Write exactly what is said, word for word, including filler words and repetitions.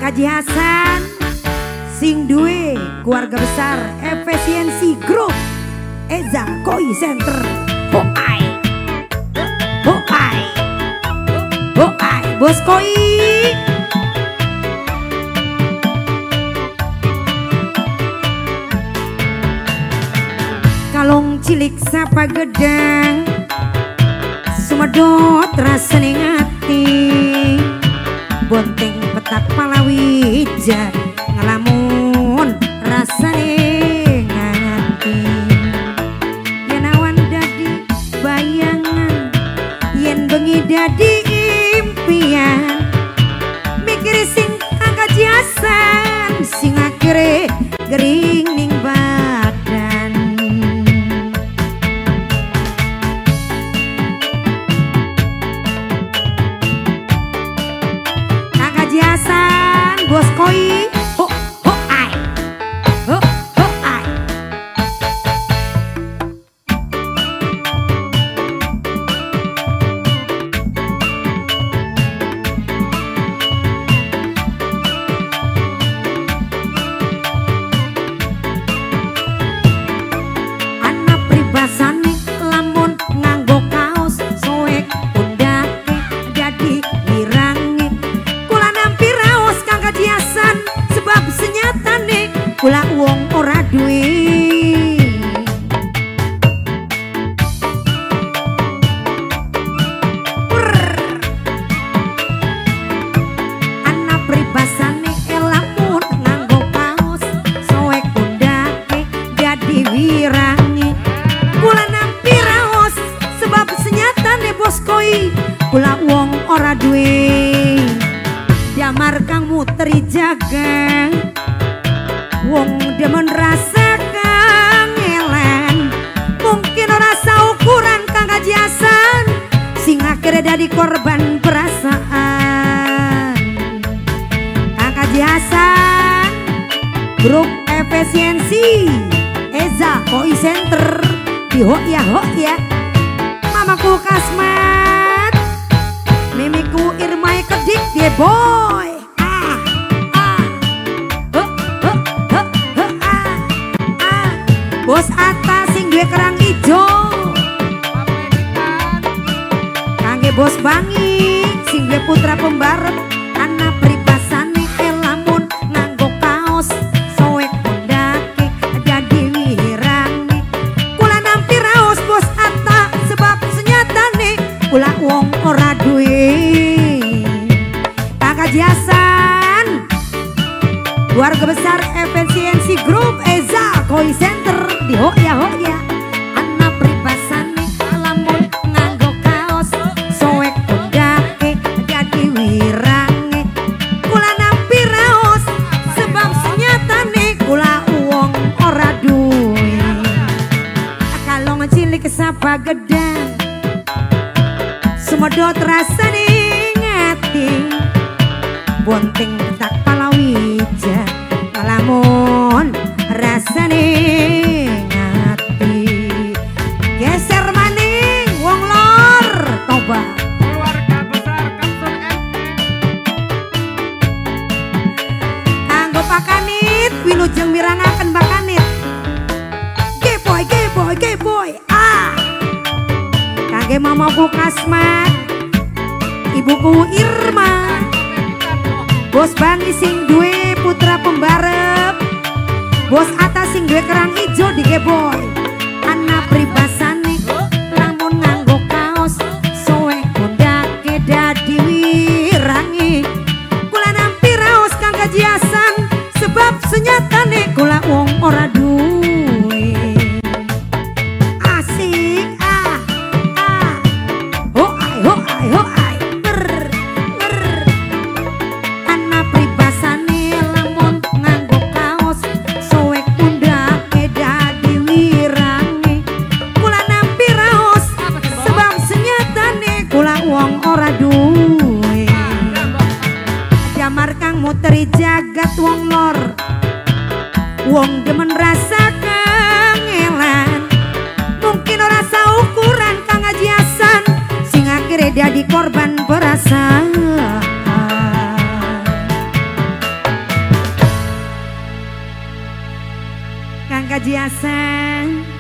Haji Hasan sing duwe keluarga besar efisiensi grup Eza Koi Center. Hoai Hoai Hoai Bos Koi. Kalong cilik sapa gedang sumedot rasane ngati bonteng petak palawija ngelamun rasane ngati yen awan dadi bayangan yen bengi dadi impian mikir sing Haji Hasan sing akhire gering ning badan. Haji Hasan Bos Koi ho ho ai ho ho ai. Anak pribasane lamun nganggo kaos soek pundake jadi wirange kula nampi raos Kang Haji Hasan sebab senyatane kula wong ora duwe. Anak pribasane lamun nganggo kaos soek pundake jadi wirange kula nampi raos sebab senyatane Bos Koi kula wong ora duwe. Damar kang muteri jaga wong demen rasa kangelan mungkin ora saukuran Kang Haji Hasan sing akhirnya dadi korban perasaan. Kang Haji Hasan grup efisiensi Eza Koi Center di Hoya Hoya mamaku Kasmat mimiku Irma Kedik dia boy. Ah ah huh, huh, huh, huh, ah ah Bos Atta sing duwe kerang ijo kangge Bos Bangi sing duwe putra pembarep. Anak pribasane lamun nganggo kaos soek pundake jadi wirange kula nampi raos Bos Atta sebab senyatane kula wong ora duwe. Kang Haji Hasan keluarga besar efisiensi grup Eza Koi Center di Hoya Hoya. Anak pribasane lamun nganggo kaos soek pundake jadi wirange kula nampi raos sebab senyatane kula wong ora duwe. Kalong cilik sapa gedang sumedot rasane ngati bonteng petak palawija ngelamun rasane ngati. Geser maning wong lor toba Keluarga besar Kapsul M kanggo pakanit wilujeng mirangaken pakanit ge boy ge boy ge boy ah kangge mamaku Kasmat ibuku Irma Bos Bangi sing duwe putra pembarep Bos Atta sing duwe kerang ijo di Geboy. Anak pribasane lamun nganggo kaos soek pundake dadi wirange kula nampi raos Kang Haji Hasan sebab senyatane kula wong ora duwe. Asik ah ah ho ai ho ai ho ai ber ber. Anak pribasane lamun nganggo kaos soek pundake dadi wirange kula nampi raos sebab senyatane kula wong ora duwe. Damar kang muteri jagat wong lor wong demen rasa kangelan mungkin ora saukuran Kang Haji Hasan sing akhirnya dadi korban perasaan. Kang Kajiasan.